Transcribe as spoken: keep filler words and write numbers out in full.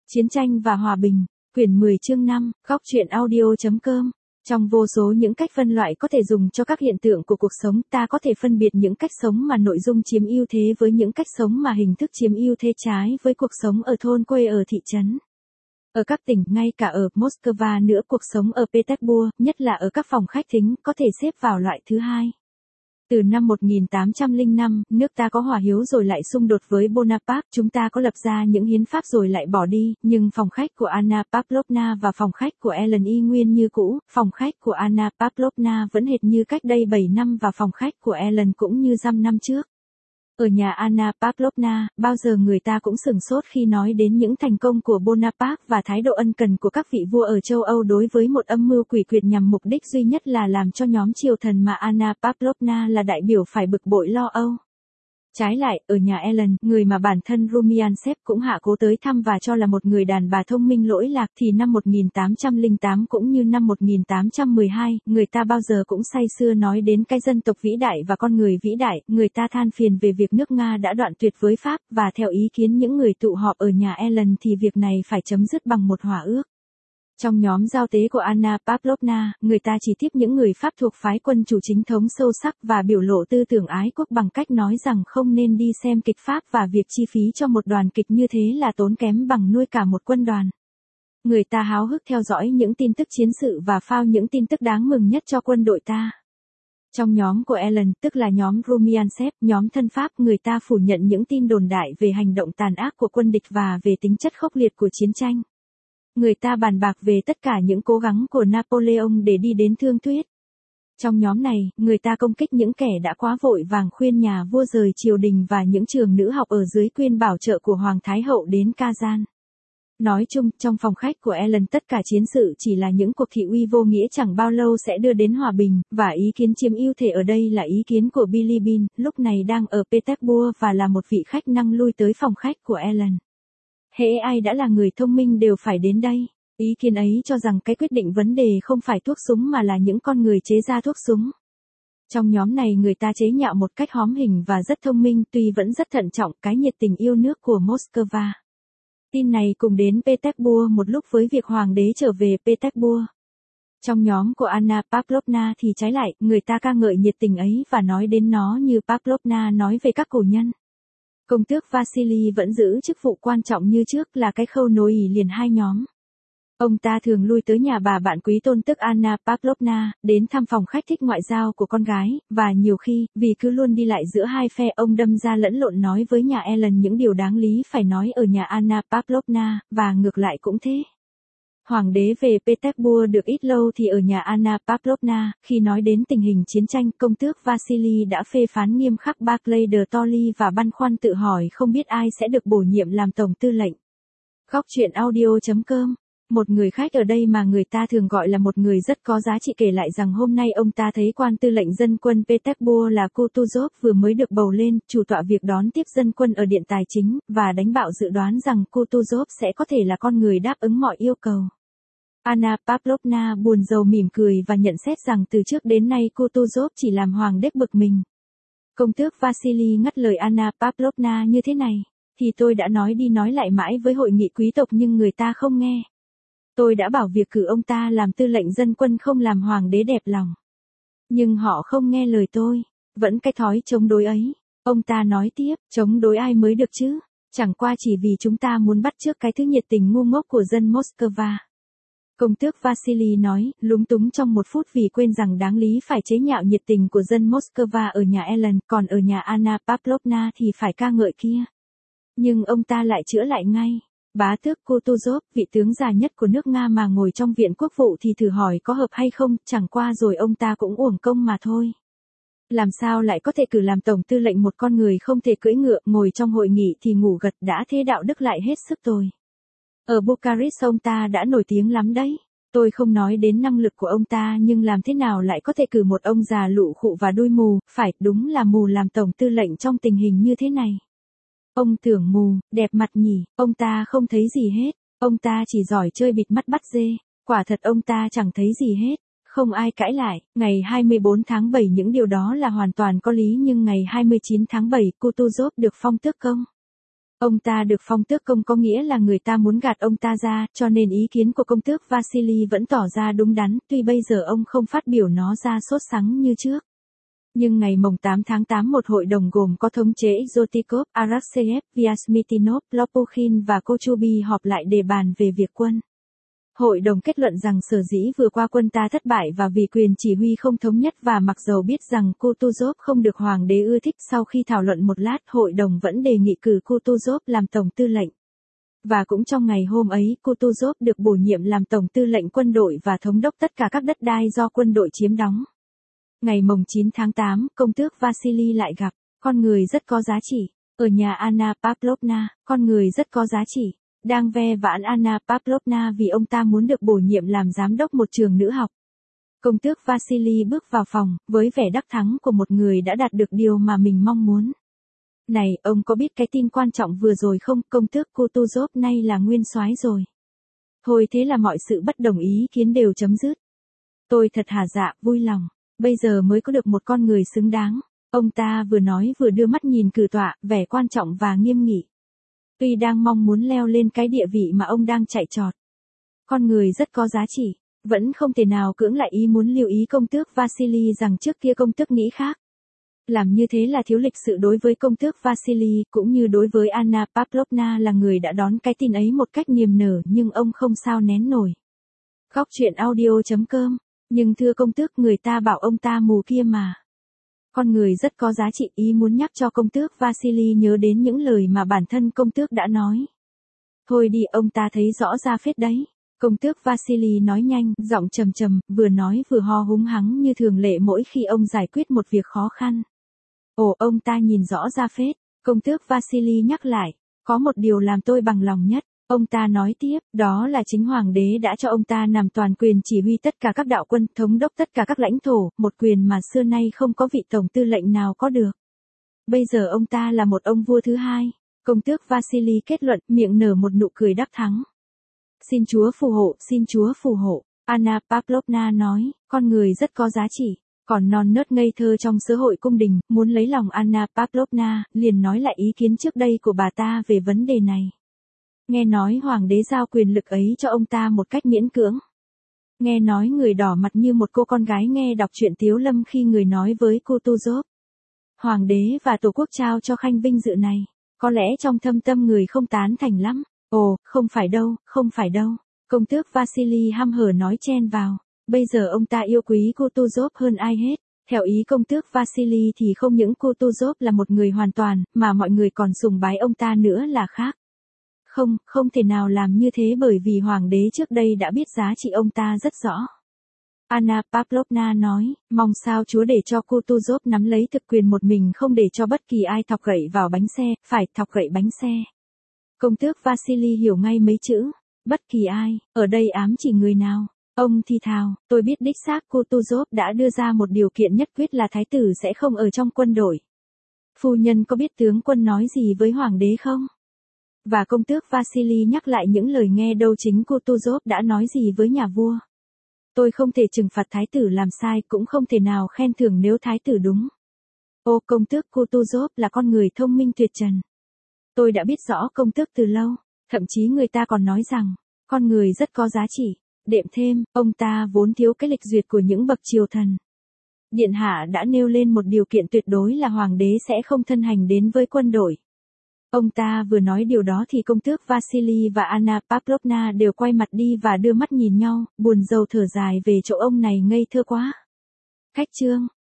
Chiến tranh và hòa bình, quyển mười chương năm, góc truyện audio.com. Trong vô số những cách phân loại có thể dùng cho các hiện tượng của cuộc sống, ta có thể phân biệt những cách sống mà nội dung chiếm ưu thế với những cách sống mà hình thức chiếm ưu thế trái với cuộc sống ở thôn quê ở thị trấn. Ở các tỉnh, ngay cả ở Moscow nữa, cuộc sống ở Petersburg, nhất là ở các phòng khách thính, có thể xếp vào loại thứ hai. Từ năm một nghìn tám trăm lẻ năm, nước ta có hòa hiếu rồi lại xung đột với Bonaparte, chúng ta có lập ra những hiến pháp rồi lại bỏ đi, nhưng phòng khách của Anna Pavlovna và phòng khách của Ellen y nguyên như cũ, phòng khách của Anna Pavlovna vẫn hệt như cách đây bảy năm và phòng khách của Ellen cũng như dăm năm trước. Ở nhà Anna Pavlovna, bao giờ người ta cũng sửng sốt khi nói đến những thành công của Bonaparte và thái độ ân cần của các vị vua ở châu Âu đối với một âm mưu quỷ quyệt nhằm mục đích duy nhất là làm cho nhóm triều thần mà Anna Pavlovna là đại biểu phải bực bội lo âu. Trái lại, ở nhà Ellen, người mà bản thân Rumiantsev cũng hạ cố tới thăm và cho là một người đàn bà thông minh lỗi lạc, thì năm một nghìn tám trăm lẻ tám cũng như năm một nghìn tám trăm mười hai, người ta bao giờ cũng say sưa nói đến cái dân tộc vĩ đại và con người vĩ đại, người ta than phiền về việc nước Nga đã đoạn tuyệt với Pháp, và theo ý kiến những người tụ họp ở nhà Ellen thì việc này phải chấm dứt bằng một hòa ước. Trong nhóm giao tế của Anna Pavlovna, người ta chỉ tiếp những người Pháp thuộc phái quân chủ chính thống sâu sắc và biểu lộ tư tưởng ái quốc bằng cách nói rằng không nên đi xem kịch Pháp và việc chi phí cho một đoàn kịch như thế là tốn kém bằng nuôi cả một quân đoàn. Người ta háo hức theo dõi những tin tức chiến sự và phao những tin tức đáng mừng nhất cho quân đội ta. Trong nhóm của Ellen, tức là nhóm Rumiantsev, nhóm thân Pháp, người ta phủ nhận những tin đồn đại về hành động tàn ác của quân địch và về tính chất khốc liệt của chiến tranh. Người ta bàn bạc về tất cả những cố gắng của Napoleon để đi đến thương thuyết. Trong nhóm này, người ta công kích những kẻ đã quá vội vàng khuyên nhà vua rời triều đình và những trường nữ học ở dưới quyền bảo trợ của Hoàng Thái Hậu đến Kazan. Nói chung, trong phòng khách của Ellen tất cả chiến sự chỉ là những cuộc thị uy vô nghĩa chẳng bao lâu sẽ đưa đến hòa bình, và ý kiến chiếm ưu thể ở đây là ý kiến của Bilibin, lúc này đang ở Petersburg và là một vị khách năng lui tới phòng khách của Ellen. Hễ ai đã là người thông minh đều phải đến đây. Ý kiến ấy cho rằng cái quyết định vấn đề không phải thuốc súng mà là những con người chế ra thuốc súng. Trong nhóm này người ta chế nhạo một cách hóm hình và rất thông minh, tuy vẫn rất thận trọng, cái nhiệt tình yêu nước của Moscow. Tin này cùng đến Petersburg một lúc với việc hoàng đế trở về Petersburg. Trong nhóm của Anna Pavlovna thì trái lại, người ta ca ngợi nhiệt tình ấy và nói đến nó như Pavlovna nói về các cổ nhân. Công tước Vasily vẫn giữ chức vụ quan trọng như trước, là cái khâu nối liền hai nhóm. Ông ta thường lui tới nhà bà bạn quý tôn tức Anna Pavlovna, đến thăm phòng khách thích ngoại giao của con gái, và nhiều khi, vì cứ luôn đi lại giữa hai phe, ông đâm ra lẫn lộn nói với nhà Ellen những điều đáng lý phải nói ở nhà Anna Pavlovna, và ngược lại cũng thế. Hoàng đế về Petersburg được ít lâu thì ở nhà Anna Pavlovna, khi nói đến tình hình chiến tranh, công tước Vasily đã phê phán nghiêm khắc Barclay de Tolly và băn khoăn tự hỏi không biết ai sẽ được bổ nhiệm làm tổng tư lệnh. Góc truyện audio.com. Một người khách ở đây mà người ta thường gọi là một người rất có giá trị kể lại rằng hôm nay ông ta thấy quan tư lệnh dân quân Petersburg là Kutuzov vừa mới được bầu lên, chủ tọa việc đón tiếp dân quân ở điện tài chính, và đánh bạo dự đoán rằng Kutuzov sẽ có thể là con người đáp ứng mọi yêu cầu. Anna Pavlovna buồn rầu mỉm cười và nhận xét rằng từ trước đến nay Kutuzov chỉ làm hoàng đế bực mình. Công tước Vasily ngắt lời Anna Pavlovna như thế này, thì tôi đã nói đi nói lại mãi với hội nghị quý tộc nhưng người ta không nghe. Tôi đã bảo việc cử ông ta làm tư lệnh dân quân không làm hoàng đế đẹp lòng. Nhưng họ không nghe lời tôi, vẫn cái thói chống đối ấy. Ông ta nói tiếp, chống đối ai mới được chứ, chẳng qua chỉ vì chúng ta muốn bắt chước cái thứ nhiệt tình ngu ngốc của dân Moscow. Công tước Vasily nói, lúng túng trong một phút vì quên rằng đáng lý phải chế nhạo nhiệt tình của dân Moscow ở nhà Ellen, còn ở nhà Anna Pavlovna thì phải ca ngợi kia. Nhưng ông ta lại chữa lại ngay. Bá tước Kutuzov, vị tướng già nhất của nước Nga mà ngồi trong viện quốc vụ thì thử hỏi có hợp hay không, chẳng qua rồi ông ta cũng uổng công mà thôi. Làm sao lại có thể cử làm tổng tư lệnh một con người không thể cưỡi ngựa, ngồi trong hội nghị thì ngủ gật, đã thế đạo đức lại hết sức tồi. Ở Bucharest ông ta đã nổi tiếng lắm đấy. Tôi không nói đến năng lực của ông ta nhưng làm thế nào lại có thể cử một ông già lụ khụ và đuôi mù, phải, đúng là mù làm tổng tư lệnh trong tình hình như thế này. Ông tưởng mù, đẹp mặt nhỉ, ông ta không thấy gì hết, ông ta chỉ giỏi chơi bịt mắt bắt dê, quả thật ông ta chẳng thấy gì hết, không ai cãi lại. Ngày hai mươi bốn tháng bảy những điều đó là hoàn toàn có lý nhưng ngày hai mươi chín tháng bảy Kutuzov được phong tước công. Ông ta được phong tước công có nghĩa là người ta muốn gạt ông ta ra, cho nên ý kiến của công tước Vasily vẫn tỏ ra đúng đắn, tuy bây giờ ông không phát biểu nó ra sốt sắng như trước. Nhưng ngày mồng tám tháng tám một hội đồng gồm có thống chế Zotikov, Arakcheyev, Vyasmitinov, Lopukhin và Kochubey họp lại để bàn về việc quân. Hội đồng kết luận rằng sở dĩ vừa qua quân ta thất bại và vì quyền chỉ huy không thống nhất và mặc dầu biết rằng Kutuzov không được hoàng đế ưa thích, sau khi thảo luận một lát hội đồng vẫn đề nghị cử Kutuzov làm tổng tư lệnh. Và cũng trong ngày hôm ấy Kutuzov được bổ nhiệm làm tổng tư lệnh quân đội và thống đốc tất cả các đất đai do quân đội chiếm đóng. Ngày mồng chín tháng tám, công tước Vasily lại gặp, con người rất có giá trị, ở nhà Anna Pavlovna, con người rất có giá trị. Đang ve vãn Anna Pavlovna vì ông ta muốn được bổ nhiệm làm giám đốc một trường nữ học. Công tước Vasily bước vào phòng, với vẻ đắc thắng của một người đã đạt được điều mà mình mong muốn. Này, ông có biết cái tin quan trọng vừa rồi không, công tước Kutuzov nay là nguyên soái rồi. Thôi thế là mọi sự bất đồng ý kiến đều chấm dứt. Tôi thật hả dạ, vui lòng, bây giờ mới có được một con người xứng đáng. Ông ta vừa nói vừa đưa mắt nhìn cử tọa, vẻ quan trọng và nghiêm nghị. Tuy đang mong muốn leo lên cái địa vị mà ông đang chạy trọt. Con người rất có giá trị, vẫn không thể nào cưỡng lại ý muốn lưu ý công tước Vasily rằng trước kia công tước nghĩ khác. Làm như thế là thiếu lịch sự đối với công tước Vasily, cũng như đối với Anna Pavlovna là người đã đón cái tin ấy một cách niềm nở nhưng ông không sao nén nổi. Góc truyện audio chấm com, nhưng thưa công tước người ta bảo ông ta mù kia mà. Con người rất có giá trị, ý muốn nhắc cho công tước Vasily nhớ đến những lời mà bản thân công tước đã nói. Thôi đi, ông ta thấy rõ ra phết đấy. Công tước Vasily nói nhanh, giọng trầm trầm, vừa nói vừa ho húng hắng như thường lệ mỗi khi ông giải quyết một việc khó khăn. Ồ, ông ta nhìn rõ ra phết. Công tước Vasily nhắc lại, có một điều làm tôi bằng lòng nhất. Ông ta nói tiếp, đó là chính hoàng đế đã cho ông ta nằm toàn quyền chỉ huy tất cả các đạo quân, thống đốc tất cả các lãnh thổ, một quyền mà xưa nay không có vị tổng tư lệnh nào có được. Bây giờ ông ta là một ông vua thứ hai. Công tước Vasily kết luận, miệng nở một nụ cười đắc thắng. Xin Chúa phù hộ, xin Chúa phù hộ. Anna Pavlovna nói, con người rất có giá trị. Còn non nớt ngây thơ trong xã hội cung đình, muốn lấy lòng Anna Pavlovna, liền nói lại ý kiến trước đây của bà ta về vấn đề này. Nghe nói hoàng đế giao quyền lực ấy cho ông ta một cách miễn cưỡng. Nghe nói người đỏ mặt như một cô con gái nghe đọc truyện Tiếu Lâm khi người nói với Kutuzov. Hoàng đế và tổ quốc trao cho khanh vinh dự này. Có lẽ trong thâm tâm người không tán thành lắm. Ồ, không phải đâu, không phải đâu. Công tước Vasily hăm hở nói chen vào. Bây giờ ông ta yêu quý Kutuzov hơn ai hết. Theo ý công tước Vasily thì không những Kutuzov là một người hoàn toàn, mà mọi người còn sùng bái ông ta nữa là khác. Không, không thể nào làm như thế bởi vì hoàng đế trước đây đã biết giá trị ông ta rất rõ. Anna Pavlovna nói, mong sao Chúa để cho Kutuzov nắm lấy thực quyền một mình, không để cho bất kỳ ai thọc gậy vào bánh xe, phải thọc gậy bánh xe. Công tước Vasily hiểu ngay mấy chữ, bất kỳ ai, ở đây ám chỉ người nào. Ông thì thào, tôi biết đích xác Kutuzov đã đưa ra một điều kiện nhất quyết là thái tử sẽ không ở trong quân đội. Phu nhân có biết tướng quân nói gì với hoàng đế không? Và công tước Vasily nhắc lại những lời nghe đâu chính Kutuzov đã nói gì với nhà vua. Tôi không thể trừng phạt thái tử làm sai, cũng không thể nào khen thưởng nếu thái tử đúng. Ô, công tước Kutuzov là con người thông minh tuyệt trần. Tôi đã biết rõ công tước từ lâu, thậm chí người ta còn nói rằng, con người rất có giá trị. Đệm thêm, ông ta vốn thiếu cái lịch duyệt của những bậc triều thần. Điện hạ đã nêu lên một điều kiện tuyệt đối là hoàng đế sẽ không thân hành đến với quân đội. Ông ta vừa nói điều đó thì công tước Vasily và Anna Pavlovna đều quay mặt đi và đưa mắt nhìn nhau, buồn rầu thở dài về chỗ ông này ngây thơ quá. Khách chương